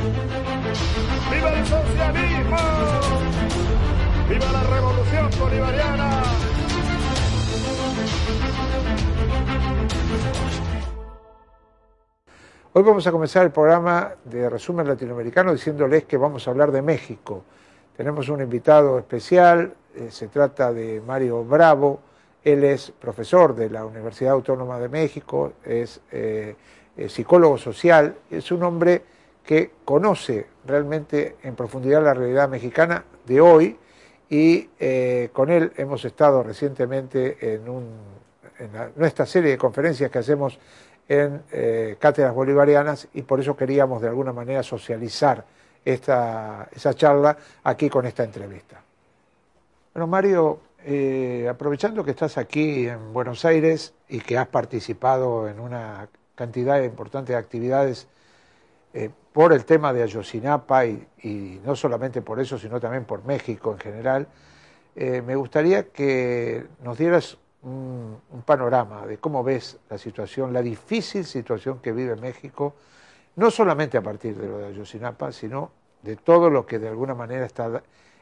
¡Viva el socialismo! ¡Viva la revolución bolivariana! Hoy vamos a comenzar el programa de Resumen Latinoamericano diciéndoles que vamos a hablar de México. Tenemos un invitado especial, se trata de Mario Bravo. Él es profesor de la Universidad Autónoma de México, es psicólogo social, es un hombre que conoce realmente en profundidad la realidad mexicana de hoy y con él hemos estado recientemente en nuestra serie de conferencias que hacemos en cátedras bolivarianas y por eso queríamos de alguna manera socializar esa charla aquí con esta entrevista. Bueno, Mario, aprovechando que estás aquí en Buenos Aires y que has participado en una cantidad importante de actividades por el tema de Ayotzinapa y no solamente por eso, sino también por México en general, me gustaría que nos dieras un panorama de cómo ves la situación, la difícil situación que vive México, no solamente a partir de lo de Ayotzinapa, sino de todo lo que de alguna manera está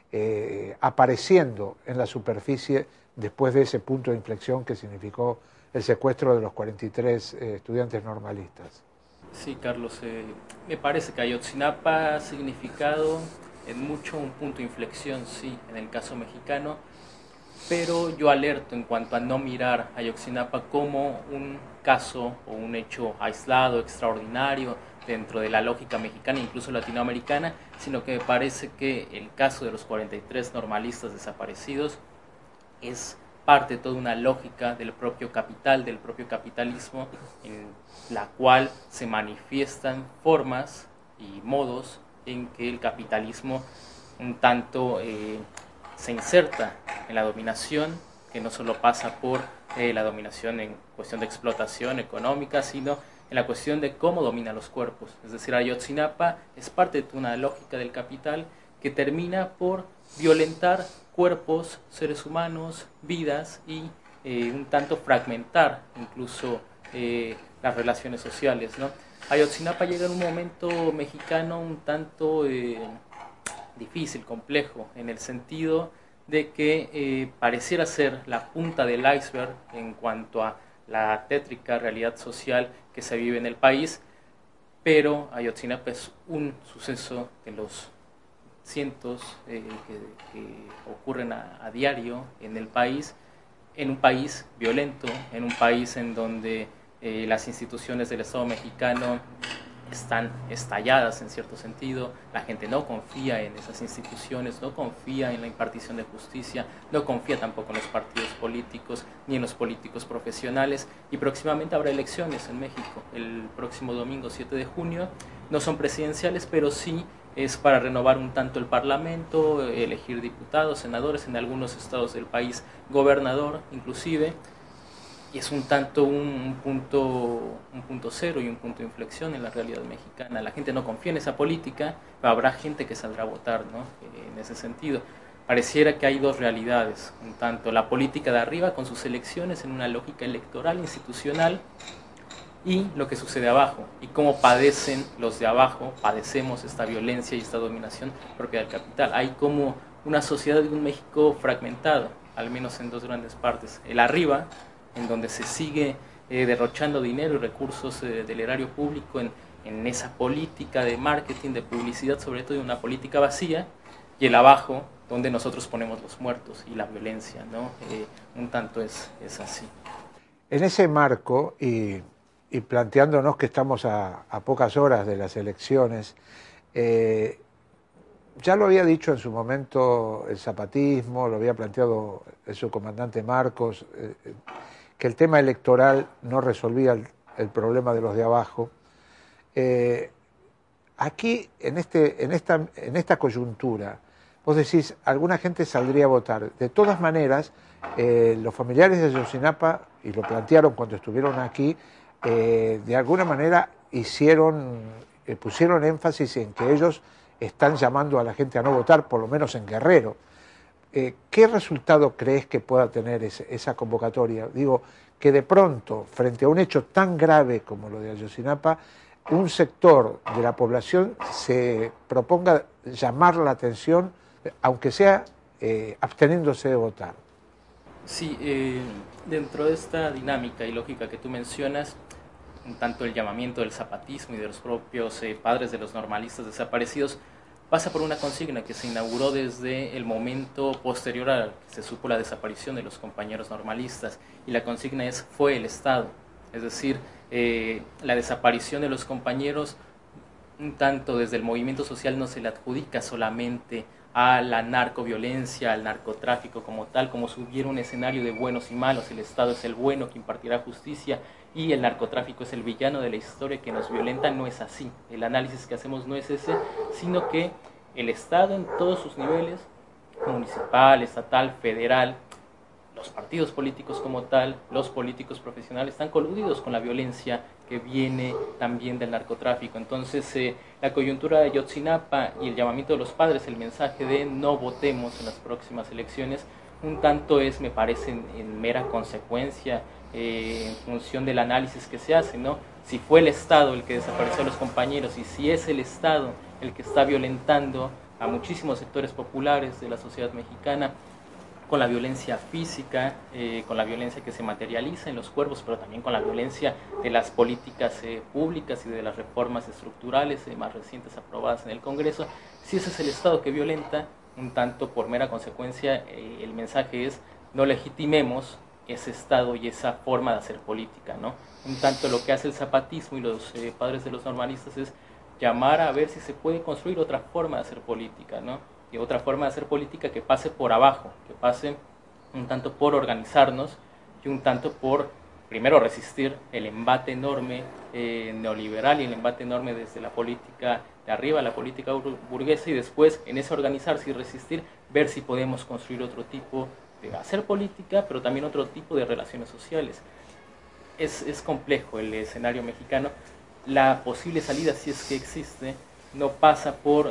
apareciendo en la superficie después de ese punto de inflexión que significó el secuestro de los 43 estudiantes normalistas. Sí, Carlos, me parece que Ayotzinapa ha significado en mucho un punto de inflexión, sí, en el caso mexicano, pero yo alerto en cuanto a no mirar a Ayotzinapa como un caso o un hecho aislado, extraordinario, dentro de la lógica mexicana, incluso latinoamericana, sino que me parece que el caso de los 43 normalistas desaparecidos es parte de toda una lógica del propio capital, del propio capitalismo, en la cual se manifiestan formas y modos en que el capitalismo un tanto se inserta en la dominación, que no solo pasa por la dominación en cuestión de explotación económica, sino en la cuestión de cómo domina los cuerpos. Es decir, Ayotzinapa es parte de una lógica del capital que termina por violentar cuerpos, seres humanos, vidas y un tanto fragmentar incluso las relaciones sociales, ¿no? Ayotzinapa llega en un momento mexicano un tanto difícil, complejo, en el sentido de que pareciera ser la punta del iceberg en cuanto a la tétrica realidad social que se vive en el país, pero Ayotzinapa es un suceso de los cientos que ocurren a diario en el país, en un país violento, en un país en donde las instituciones del Estado mexicano están estalladas en cierto sentido, la gente no confía en esas instituciones, no confía en la impartición de justicia, no confía tampoco en los partidos políticos ni en los políticos profesionales, y próximamente habrá elecciones en México, el próximo domingo 7 de junio, no son presidenciales, pero sí es para renovar un tanto el Parlamento, elegir diputados, senadores, en algunos estados del país, gobernador inclusive, y es un tanto un punto cero y un punto de inflexión en la realidad mexicana. La gente no confía en esa política, pero habrá gente que saldrá a votar, ¿no? En ese sentido. Pareciera que hay dos realidades, un tanto la política de arriba con sus elecciones en una lógica electoral, institucional, y lo que sucede abajo, y cómo padecen los de abajo, padecemos esta violencia y esta dominación propia del capital. Hay como una sociedad de un México fragmentado, al menos en dos grandes partes. El arriba, en donde se sigue derrochando dinero y recursos del erario público en esa política de marketing, de publicidad, sobre todo de una política vacía, y el abajo, donde nosotros ponemos los muertos y la violencia, ¿no? Un tanto es así. En ese marco, y planteándonos que estamos a pocas horas de las elecciones, ya lo había dicho en su momento el zapatismo, lo había planteado el subcomandante Marcos, que el tema electoral no resolvía el problema de los de abajo. Aquí, en esta coyuntura, vos decís, alguna gente saldría a votar. De todas maneras, los familiares de Ayotzinapa, y lo plantearon cuando estuvieron aquí, de alguna manera pusieron énfasis en que ellos están llamando a la gente a no votar, por lo menos en Guerrero. ¿Qué resultado crees que pueda tener esa convocatoria? Digo, que de pronto, frente a un hecho tan grave como lo de Ayotzinapa, un sector de la población se proponga llamar la atención, aunque sea absteniéndose de votar. Sí, dentro de esta dinámica y lógica que tú mencionas, un tanto el llamamiento del zapatismo y de los propios padres de los normalistas desaparecidos pasa por una consigna que se inauguró desde el momento posterior a que se supo la desaparición de los compañeros normalistas, y la consigna es fue el Estado, es decir, la desaparición de los compañeros un tanto desde el movimiento social no se le adjudica solamente a la narcoviolencia, al narcotráfico como tal, como si hubiera un escenario de buenos y malos, el Estado es el bueno que impartirá justicia y el narcotráfico es el villano de la historia que nos violenta. No es así, el análisis que hacemos no es ese, sino que el Estado en todos sus niveles, municipal, estatal, federal, los partidos políticos como tal, los políticos profesionales están coludidos con la violencia que viene también del narcotráfico. Entonces, la coyuntura de Ayotzinapa y el llamamiento de los padres, el mensaje de no votemos en las próximas elecciones, un tanto es, me parece, en mera consecuencia, en función del análisis que se hace, ¿no? Si fue el Estado el que desapareció a los compañeros y si es el Estado el que está violentando a muchísimos sectores populares de la sociedad mexicana, con la violencia física, con la violencia que se materializa en los cuerpos, pero también con la violencia de las políticas públicas y de las reformas estructurales más recientes aprobadas en el Congreso. Si ese es el Estado que violenta, un tanto por mera consecuencia, el mensaje es no legitimemos ese Estado y esa forma de hacer política, ¿no? Un tanto lo que hace el zapatismo y los padres de los normalistas es llamar a ver si se puede construir otra forma de hacer política, ¿no? Y otra forma de hacer política que pase por abajo, que pase un tanto por organizarnos y un tanto por, primero, resistir el embate enorme neoliberal y el embate enorme desde la política de arriba, la política burguesa, y después, en ese organizarse y resistir, ver si podemos construir otro tipo de hacer política, pero también otro tipo de relaciones sociales. Es complejo el escenario mexicano. La posible salida, si es que existe, no pasa por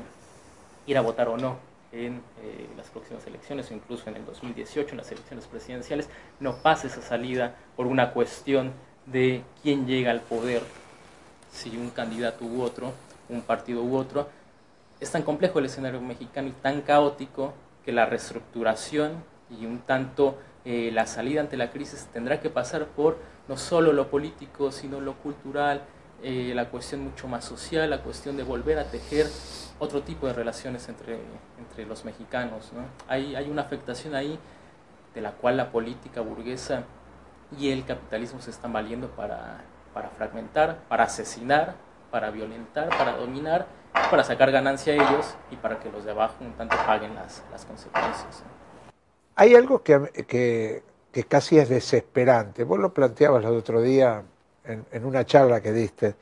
ir a votar o no en las próximas elecciones o incluso en el 2018, en las elecciones presidenciales. No pasa esa salida por una cuestión de quién llega al poder, si un candidato u otro, un partido u otro. Es tan complejo el escenario mexicano y tan caótico que la reestructuración y un tanto la salida ante la crisis tendrá que pasar por no solo lo político, sino lo cultural, la cuestión mucho más social, la cuestión de volver a tejer otro tipo de relaciones entre los mexicanos, ¿no? Hay una afectación ahí de la cual la política burguesa y el capitalismo se están valiendo para fragmentar, para asesinar, para violentar, para dominar, para sacar ganancia a ellos y para que los de abajo un tanto paguen las consecuencias, ¿no? Hay algo que casi es desesperante. Vos lo planteabas el otro día en una charla que diste.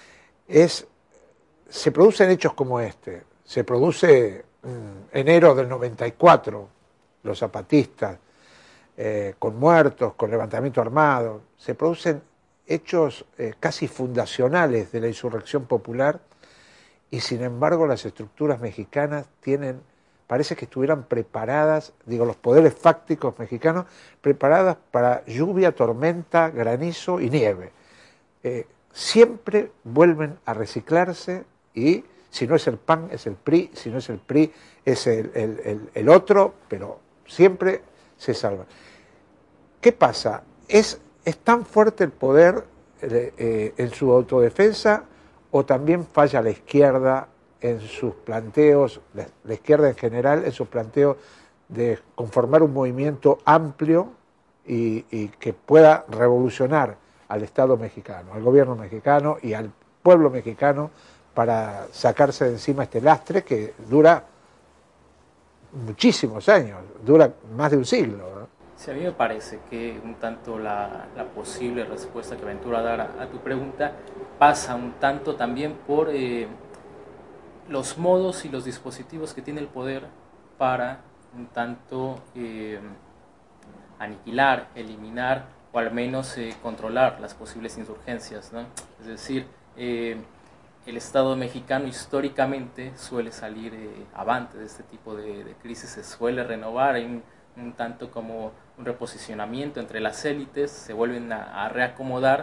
Se producen hechos como este. Se produce enero del 94, los zapatistas, con muertos, con levantamiento armado. Se producen hechos casi fundacionales de la insurrección popular y sin embargo las estructuras mexicanas parece que estuvieran preparadas, los poderes fácticos mexicanos, preparadas para lluvia, tormenta, granizo y nieve. Siempre vuelven a reciclarse y si no es el PAN es el PRI, si no es el PRI es el otro, pero siempre se salvan. ¿Qué pasa? ¿Es tan fuerte el poder en su autodefensa o también falla la izquierda en sus planteos, la izquierda en general, en sus planteos de conformar un movimiento amplio y que pueda revolucionar al Estado mexicano, al gobierno mexicano y al pueblo mexicano para sacarse de encima este lastre que dura muchísimos años, dura más de un siglo, ¿no? Sí, a mí me parece que un tanto la posible respuesta que aventuro a dar a tu pregunta pasa un tanto también por los modos y los dispositivos que tiene el poder para un tanto aniquilar, eliminar o al menos controlar las posibles insurgencias, ¿no? Es decir, el Estado mexicano históricamente suele salir avante de este tipo de crisis, se suele renovar, hay un tanto como un reposicionamiento entre las élites, se vuelven a reacomodar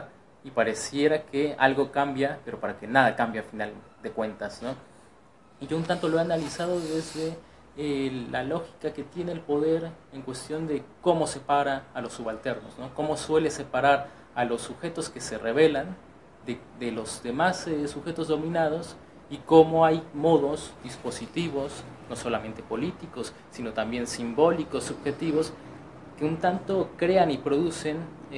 y pareciera que algo cambia, pero para que nada cambie a final de cuentas, ¿no? Y yo un tanto lo he analizado desde la lógica que tiene el poder en cuestión de cómo separa a los subalternos, ¿no? Cómo suele separar a los sujetos que se rebelan de los demás sujetos dominados, y cómo hay modos, dispositivos, no solamente políticos, sino también simbólicos, subjetivos, que un tanto crean y producen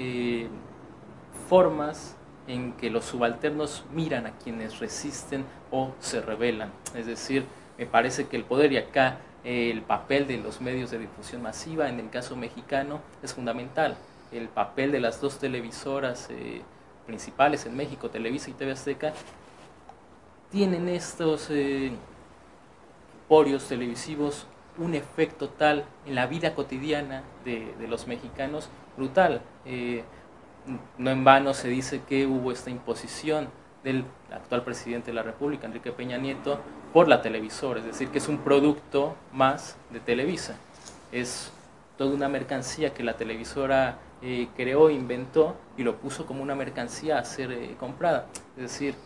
formas en que los subalternos miran a quienes resisten o se rebelan. Es decir, me parece que el poder, y acá el papel de los medios de difusión masiva, en el caso mexicano, es fundamental. El papel de las dos televisoras principales en México, Televisa y TV Azteca, tienen estos emporios televisivos un efecto tal en la vida cotidiana de los mexicanos brutal. No en vano se dice que hubo esta imposición del actual presidente de la República, Enrique Peña Nieto, por la televisora, es decir, que es un producto más de Televisa. Es toda una mercancía que la televisora creó, inventó y lo puso como una mercancía a ser comprada. Es decir,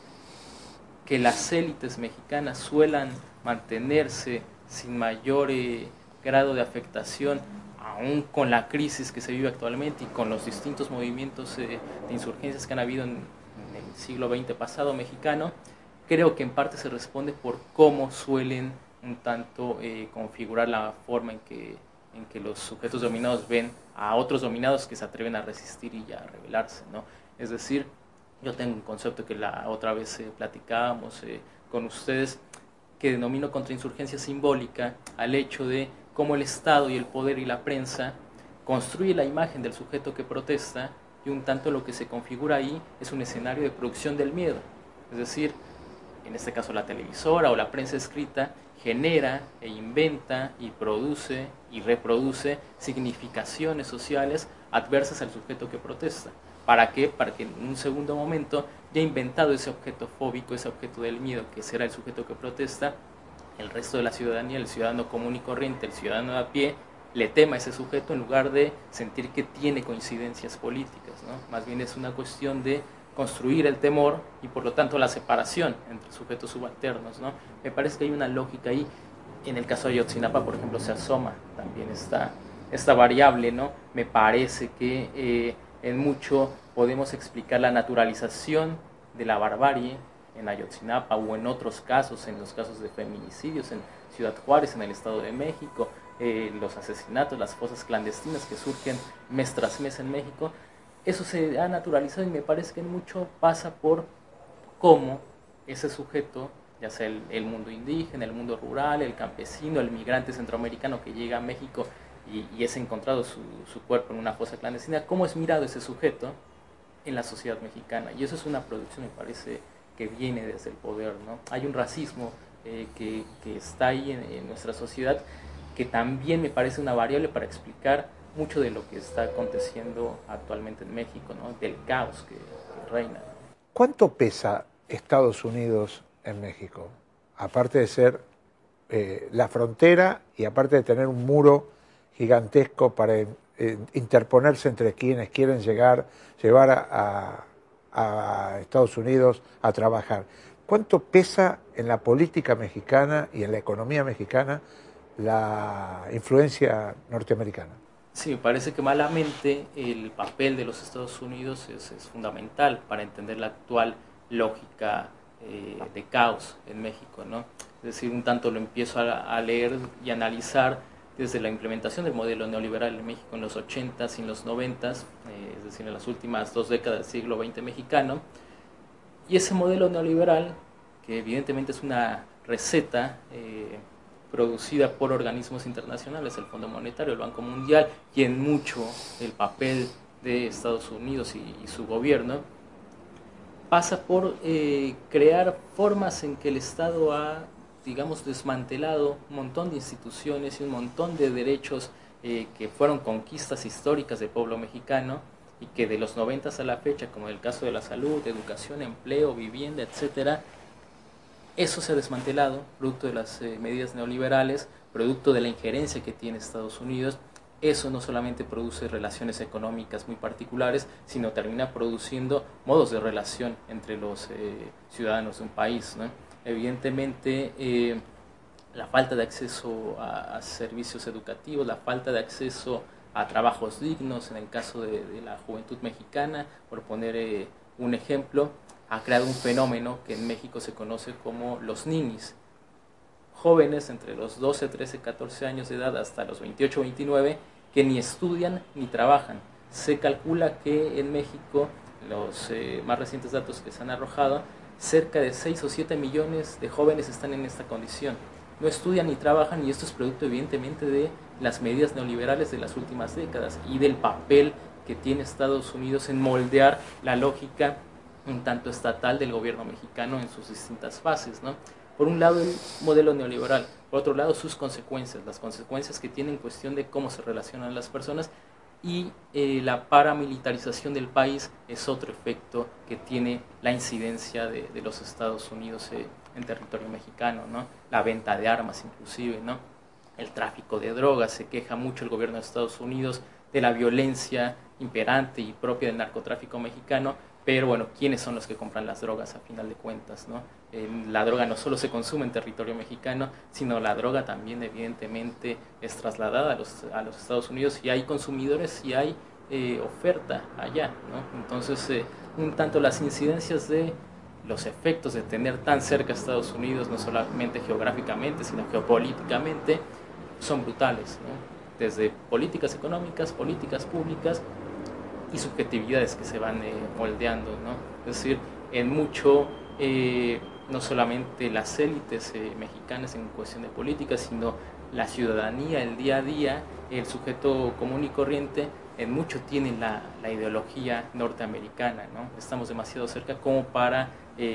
que las élites mexicanas suelan mantenerse sin mayor grado de afectación, aún con la crisis que se vive actualmente y con los distintos movimientos de insurgencias que han habido en el siglo XX pasado mexicano, creo que en parte se responde por cómo suelen un tanto configurar la forma en que los sujetos dominados ven a otros dominados que se atreven a resistir y a rebelarse, ¿no? Es decir, yo tengo un concepto que la otra vez platicábamos con ustedes, que denomino contrainsurgencia simbólica al hecho de cómo el Estado y el poder y la prensa construye la imagen del sujeto que protesta, y un tanto lo que se configura ahí es un escenario de producción del miedo. Es decir, en este caso la televisora o la prensa escrita genera e inventa y produce y reproduce significaciones sociales adversas al sujeto que protesta. ¿Para qué? Para que en un segundo momento, ya inventado ese objeto fóbico, ese objeto del miedo, que será el sujeto que protesta, el resto de la ciudadanía, el ciudadano común y corriente, el ciudadano de a pie, le tema a ese sujeto en lugar de sentir que tiene coincidencias políticas, ¿no? Más bien es una cuestión de construir el temor y por lo tanto la separación entre sujetos subalternos, ¿no? Me parece que hay una lógica ahí. En el caso de Ayotzinapa, por ejemplo, se asoma también esta variable, ¿no? Me parece que en mucho podemos explicar la naturalización de la barbarie en Ayotzinapa o en otros casos, en los casos de feminicidios en Ciudad Juárez, en el Estado de México, los asesinatos, las fosas clandestinas que surgen mes tras mes en México. Eso se ha naturalizado y me parece que en mucho pasa por cómo ese sujeto, ya sea el mundo indígena, el mundo rural, el campesino, el migrante centroamericano que llega a México y es encontrado su cuerpo en una fosa clandestina, cómo es mirado ese sujeto en la sociedad mexicana. Y eso es una producción, me parece, que viene desde el poder, ¿no? Hay un racismo que está ahí en nuestra sociedad, que también me parece una variable para explicar mucho de lo que está aconteciendo actualmente en México, ¿no? Del caos que reina. ¿Cuánto pesa Estados Unidos en México? Aparte de ser la frontera y aparte de tener un muro gigantesco para interponerse entre quienes quieren llevar a Estados Unidos a trabajar. ¿Cuánto pesa en la política mexicana y en la economía mexicana la influencia norteamericana? Sí, me parece que malamente el papel de los Estados Unidos es fundamental para entender la actual lógica de caos en México, ¿no? Es decir, un tanto lo empiezo a leer y analizar desde la implementación del modelo neoliberal en México en los 80s y en los 90s, es decir, en las últimas 2 décadas del siglo XX mexicano. Y ese modelo neoliberal, que evidentemente es una receta producida por organismos internacionales, el Fondo Monetario, el Banco Mundial, y en mucho el papel de Estados Unidos y su gobierno, pasa por crear formas en que el Estado ha, digamos, desmantelado un montón de instituciones y un montón de derechos que fueron conquistas históricas del pueblo mexicano y que de los 90s a la fecha, como el caso de la salud, educación, empleo, vivienda, etcétera, eso se ha desmantelado, producto de las medidas neoliberales, producto de la injerencia que tiene Estados Unidos, eso no solamente produce relaciones económicas muy particulares, sino termina produciendo modos de relación entre los ciudadanos de un país, ¿no? Evidentemente, la falta de acceso a servicios educativos, la falta de acceso a trabajos dignos, en el caso de la juventud mexicana, por poner un ejemplo, ha creado un fenómeno que en México se conoce como los ninis. Jóvenes entre los 12, 13, 14 años de edad hasta los 28, 29, que ni estudian ni trabajan. Se calcula que en México, los más recientes datos que se han arrojado, cerca de 6 o 7 millones de jóvenes están en esta condición. No estudian ni trabajan, y esto es producto evidentemente de las medidas neoliberales de las últimas décadas y del papel que tiene Estados Unidos en moldear la lógica un tanto estatal del gobierno mexicano en sus distintas fases, ¿no? Por un lado el modelo neoliberal, por otro lado sus consecuencias, las consecuencias que tiene en cuestión de cómo se relacionan las personas, y la paramilitarización del país es otro efecto que tiene la incidencia de los Estados Unidos en territorio mexicano, ¿no? La venta de armas inclusive, ¿no? El tráfico de drogas, se queja mucho el gobierno de Estados Unidos de la violencia imperante y propia del narcotráfico mexicano, pero bueno, ¿quiénes son los que compran las drogas a final de cuentas, ¿no? La droga no solo se consume en territorio mexicano, sino la droga también evidentemente es trasladada a los Estados Unidos, y hay consumidores y hay oferta allá, ¿no? Entonces, un tanto las incidencias de los efectos de tener tan cerca a Estados Unidos, no solamente geográficamente, sino geopolíticamente, son brutales, ¿no? Desde políticas económicas, políticas públicas y subjetividades que se van moldeando, ¿no? Es decir, en mucho, no solamente las élites mexicanas en cuestión de política, sino la ciudadanía, el día a día, el sujeto común y corriente, en mucho tiene la ideología norteamericana, ¿no? Estamos demasiado cerca como para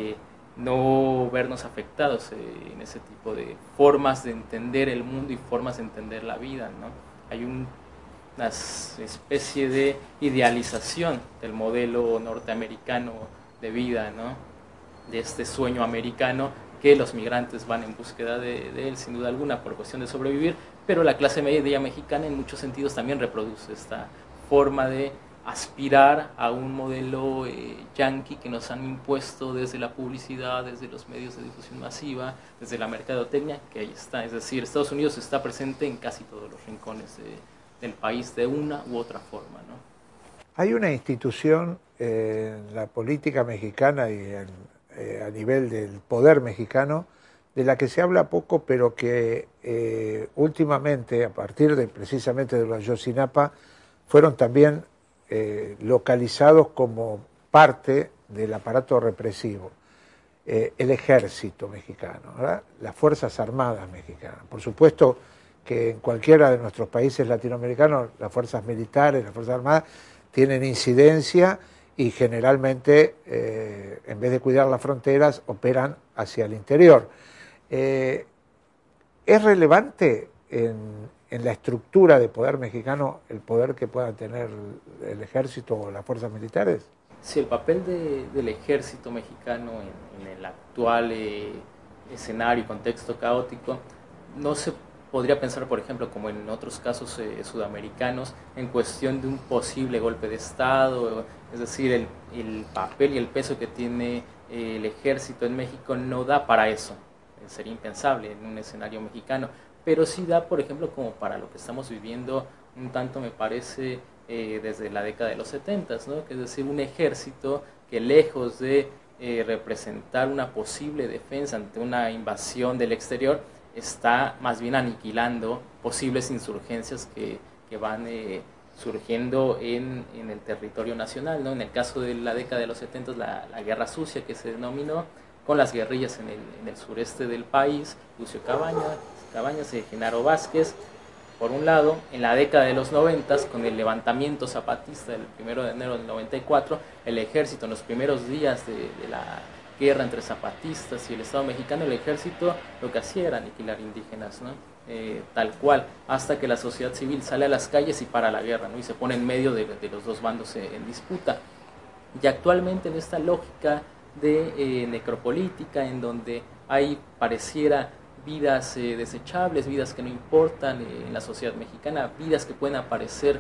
no vernos afectados en ese tipo de formas de entender el mundo y formas de entender la vida, ¿no? Hay una especie de idealización del modelo norteamericano de vida, ¿no? De este sueño americano que los migrantes van en búsqueda de él, sin duda alguna, por cuestión de sobrevivir, pero la clase media mexicana en muchos sentidos también reproduce esta forma de aspirar a un modelo yanqui que nos han impuesto desde la publicidad, desde los medios de difusión masiva, desde la mercadotecnia, que ahí está. Es decir, Estados Unidos está presente en casi todos los rincones del país de una u otra forma, ¿no? Hay una institución en la política mexicana y a nivel del poder mexicano de la que se habla poco, pero que últimamente, a partir de precisamente de los Ayotzinapa, fueron también localizados como parte del aparato represivo. El ejército mexicano, ¿verdad? Las Fuerzas Armadas mexicanas. Por supuesto que en cualquiera de nuestros países latinoamericanos las fuerzas militares, las Fuerzas Armadas tienen incidencia y generalmente, en vez de cuidar las fronteras, operan hacia el interior. ¿Es relevante en la estructura de poder mexicano el poder que pueda tener el ejército o las fuerzas militares? Sí, el papel del ejército mexicano en el actual escenario y contexto caótico no se podría pensar, por ejemplo, como en otros casos sudamericanos, en cuestión de un posible golpe de Estado. Es decir, el papel y el peso que tiene el ejército en México no da para eso. Sería impensable en un escenario mexicano, pero sí da, por ejemplo, como para lo que estamos viviendo un tanto, me parece, desde la década de los 70, ¿no? Que es decir, un ejército que, lejos de representar una posible defensa ante una invasión del exterior, está más bien aniquilando posibles insurgencias que van surgiendo en el territorio nacional, ¿no? En el caso de la década de los 70, la Guerra Sucia, que se denominó, con las guerrillas en el sureste del país, Lucio Cabañas, Genaro Vázquez, por un lado. En la década de los 90, con el levantamiento zapatista del 1 de enero del 94, el ejército, en los primeros días de la guerra entre zapatistas y el Estado mexicano, el ejército lo que hacía era aniquilar indígenas, ¿no? Tal cual, hasta que la sociedad civil sale a las calles y para la guerra, ¿no? Y se pone en medio de los dos bandos en disputa. Y actualmente, en esta lógica de necropolítica, en donde hay, pareciera, vidas desechables, vidas que no importan en la sociedad mexicana, vidas que pueden aparecer,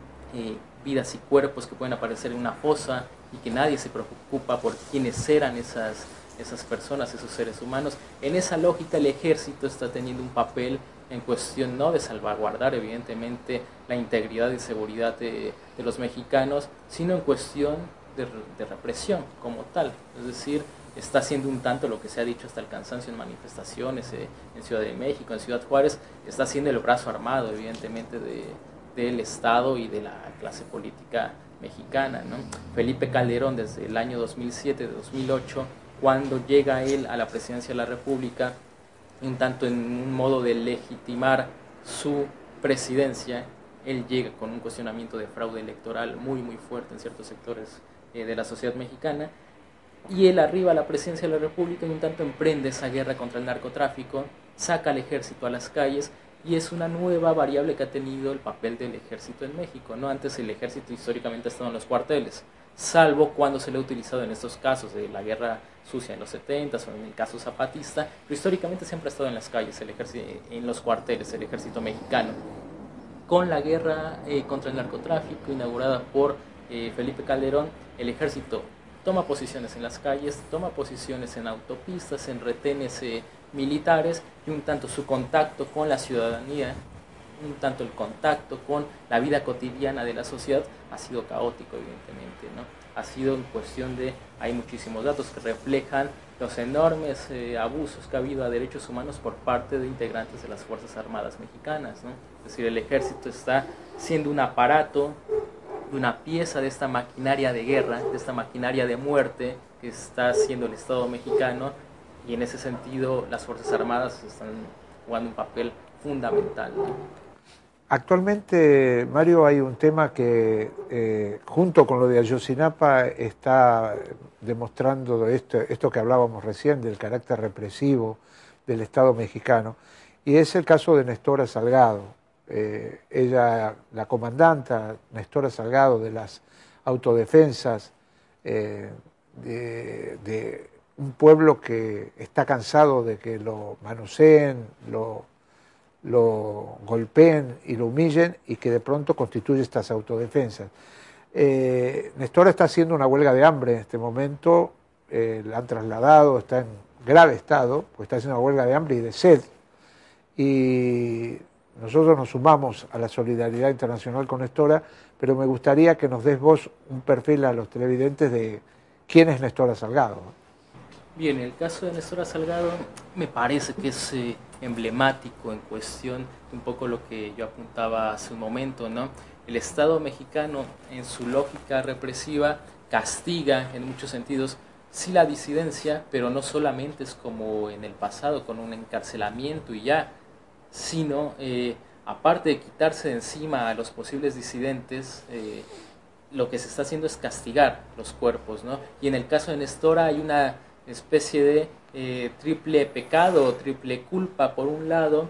vidas y cuerpos que pueden aparecer en una fosa y que nadie se preocupa por quiénes eran esas personas, esos seres humanos. En esa lógica el ejército está teniendo un papel en cuestión no de salvaguardar evidentemente la integridad y seguridad de los mexicanos, sino en cuestión de represión como tal. Es decir, está haciendo un tanto lo que se ha dicho hasta el cansancio en manifestaciones en Ciudad de México, en Ciudad Juárez, está haciendo el brazo armado evidentemente del Estado y de la clase política mexicana, ¿no? Felipe Calderón desde el año 2007, 2008, cuando llega él a la presidencia de la República, un tanto en un modo de legitimar su presidencia, él llega con un cuestionamiento de fraude electoral muy muy fuerte en ciertos sectores de la sociedad mexicana, y él arriba a la presidencia de la República y un tanto emprende esa guerra contra el narcotráfico, saca al ejército a las calles, y es una nueva variable que ha tenido el papel del ejército en México, ¿no? Antes el ejército históricamente ha estado en los cuarteles, salvo cuando se le ha utilizado en estos casos de la guerra sucia en los 70s o en el caso zapatista, pero históricamente siempre ha estado en las calles, el ejército, en los cuarteles, el ejército mexicano. Con la guerra contra el narcotráfico inaugurada por Felipe Calderón, el ejército toma posiciones en las calles, toma posiciones en autopistas, en retenes militares, y un tanto su contacto con la ciudadanía, un tanto el contacto con la vida cotidiana de la sociedad ha sido caótico evidentemente, ¿no? Ha sido en cuestión de, hay muchísimos datos que reflejan los enormes abusos que ha habido a derechos humanos por parte de integrantes de las Fuerzas Armadas mexicanas, ¿no? Es decir, el ejército está siendo un aparato, una pieza de esta maquinaria de guerra, de esta maquinaria de muerte que está haciendo el Estado mexicano, y en ese sentido las Fuerzas Armadas están jugando un papel fundamental, ¿no? Actualmente, Mario, hay un tema que junto con lo de Ayotzinapa está demostrando esto que hablábamos recién del carácter represivo del Estado mexicano, y es el caso de Nestora Salgado. Ella, la comandanta Nestora Salgado de las autodefensas de un pueblo que está cansado de que lo manoseen, lo golpeen y lo humillen, y que de pronto constituye estas autodefensas. Nestora está haciendo una huelga de hambre en este momento, la han trasladado, está en grave estado, pues está haciendo una huelga de hambre y de sed, y nosotros nos sumamos a la solidaridad internacional con Nestora, pero me gustaría que nos des vos un perfil a los televidentes de quién es Nestora Salgado. Bien, el caso de Nestora Salgado me parece que es emblemático en cuestión de un poco lo que yo apuntaba hace un momento, ¿no? El Estado mexicano, en su lógica represiva, castiga en muchos sentidos sí la disidencia, pero no solamente es como en el pasado con un encarcelamiento y ya, sino aparte de quitarse de encima a los posibles disidentes, lo que se está haciendo es castigar los cuerpos, ¿no? Y en el caso de Nestora hay una especie de triple pecado o triple culpa. Por un lado,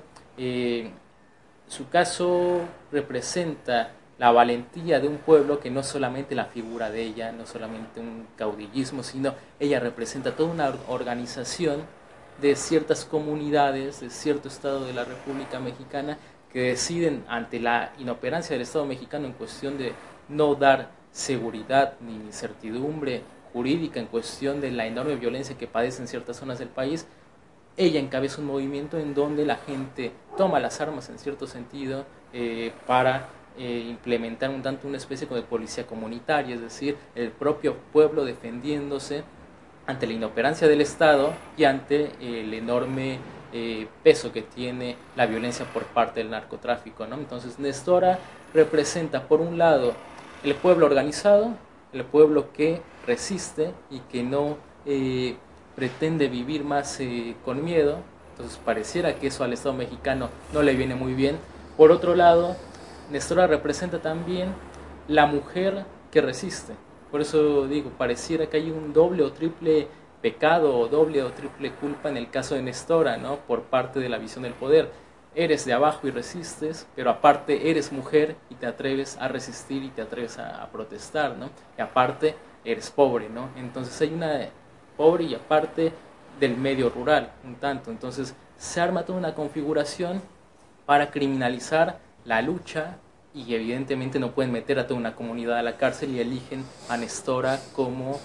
su caso representa la valentía de un pueblo que no solamente la figura de ella, no solamente un caudillismo, sino ella representa toda una organización de ciertas comunidades, de cierto estado de la República Mexicana, que deciden ante la inoperancia del Estado mexicano en cuestión de no dar seguridad ni certidumbre jurídica en cuestión de la enorme violencia que padecen ciertas zonas del país. Ella encabeza un movimiento en donde la gente toma las armas en cierto sentido para implementar un tanto una especie de policía comunitaria, es decir, el propio pueblo defendiéndose ante la inoperancia del Estado y ante el enorme peso que tiene la violencia por parte del narcotráfico, ¿no? Entonces Nestora representa por un lado el pueblo organizado, el pueblo que resiste y que no pretende vivir más con miedo. Entonces pareciera que eso al Estado mexicano no le viene muy bien. Por otro lado, Nestora representa también la mujer que resiste. Por eso digo, pareciera que hay un doble o triple pecado o doble o triple culpa en el caso de Nestora, ¿no? Por parte de la visión del poder. Eres de abajo y resistes, pero aparte eres mujer y te atreves a resistir y te atreves a protestar, ¿no? Y aparte eres pobre, ¿no? Entonces hay una pobre y aparte del medio rural, un tanto. Entonces se arma toda una configuración para criminalizar la lucha y evidentemente no pueden meter a toda una comunidad a la cárcel y eligen a Nestora como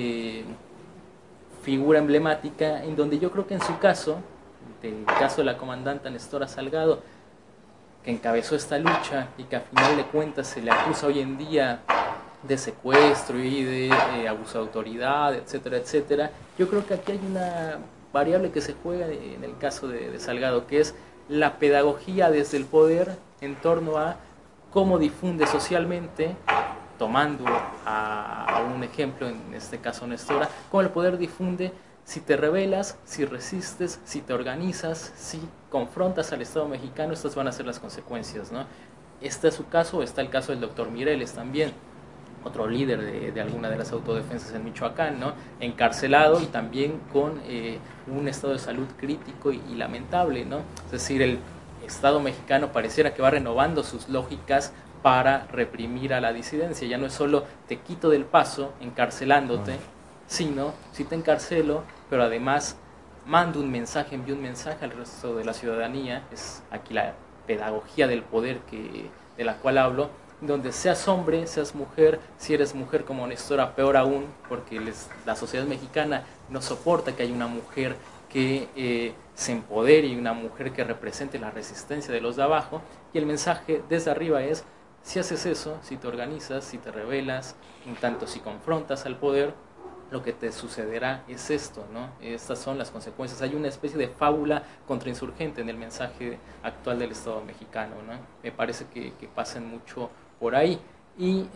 figura emblemática, en donde yo creo que en su caso, el caso de la comandante Nestora Salgado, que encabezó esta lucha y que a final de cuentas se le acusa hoy en día de secuestro y de abuso de autoridad, etcétera, etcétera. Yo creo que aquí hay una variable que se juega en el caso de Salgado, que es la pedagogía desde el poder en torno a cómo difunde socialmente, tomando a un ejemplo, en este caso Nestora, cómo el poder difunde si te rebelas, si resistes, si te organizas, si confrontas al Estado mexicano, estas van a ser las consecuencias, ¿no? Este es su caso, está el caso del doctor Mireles también, otro líder de alguna de las autodefensas en Michoacán, ¿no? Encarcelado y también con un estado de salud crítico y lamentable, ¿no? Es decir, el Estado mexicano pareciera que va renovando sus lógicas para reprimir a la disidencia. Ya no es solo te quito del paso encarcelándote, sino si te encarcelo, pero además mando un mensaje, envío un mensaje al resto de la ciudadanía. Es aquí la pedagogía del poder de la cual hablo, donde seas hombre, seas mujer, si eres mujer como Nestora, peor aún, porque la sociedad mexicana no soporta que haya una mujer que se empodere y una mujer que represente la resistencia de los de abajo, y el mensaje desde arriba es: si haces eso, si te organizas, si te rebelas, en tanto si confrontas al poder, lo que te sucederá es esto, ¿no? Estas son las consecuencias. Hay una especie de fábula contrainsurgente en el mensaje actual del Estado mexicano, ¿no? Me parece que pasan mucho por ahí. Y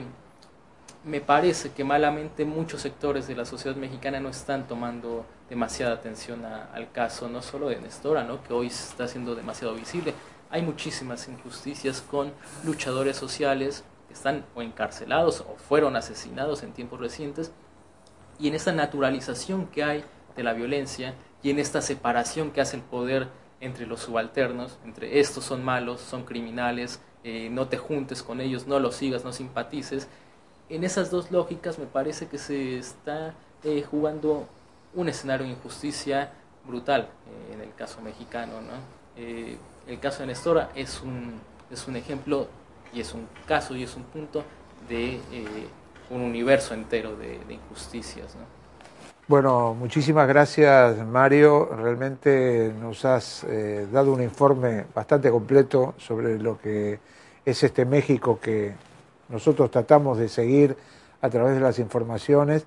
me parece que malamente muchos sectores de la sociedad mexicana no están tomando demasiada atención al caso, no solo de Nestora, ¿no? Que hoy está siendo demasiado visible. Hay muchísimas injusticias con luchadores sociales que están o encarcelados o fueron asesinados en tiempos recientes, y en esta naturalización que hay de la violencia y en esta separación que hace el poder entre los subalternos, entre estos son malos, son criminales, no te juntes con ellos, no los sigas, no simpatices. En esas dos lógicas me parece que se está jugando un escenario de injusticia brutal en el caso mexicano, ¿no? El caso de Nestora es un ejemplo y es un caso y es un punto de un universo entero de injusticias, ¿no? Bueno, muchísimas gracias, Mario. Realmente nos has dado un informe bastante completo sobre lo que es este México que nosotros tratamos de seguir a través de las informaciones.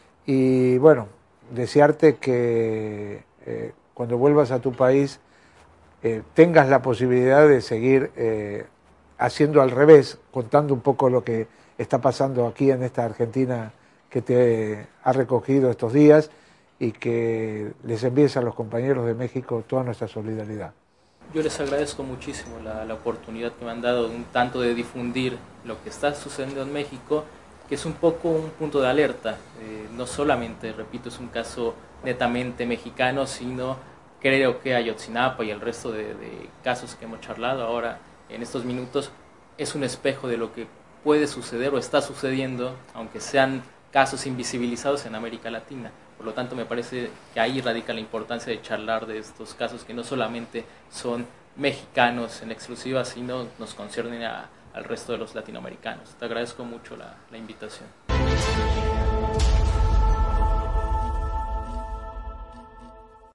Y bueno, desearte que cuando vuelvas a tu país tengas la posibilidad de seguir haciendo al revés, contando un poco lo que está pasando aquí en esta Argentina que te ha recogido estos días, y que les envíes a los compañeros de México toda nuestra solidaridad. Yo les agradezco muchísimo la oportunidad que me han dado un tanto de difundir lo que está sucediendo en México, que es un poco un punto de alerta. No solamente, repito, es un caso netamente mexicano, sino creo que Ayotzinapa y el resto de casos que hemos charlado ahora en estos minutos es un espejo de lo que puede suceder o está sucediendo, aunque sean casos invisibilizados en América Latina. Por lo tanto, me parece que ahí radica la importancia de charlar de estos casos que no solamente son mexicanos en exclusiva, sino nos conciernen al resto de los latinoamericanos. Te agradezco mucho la invitación.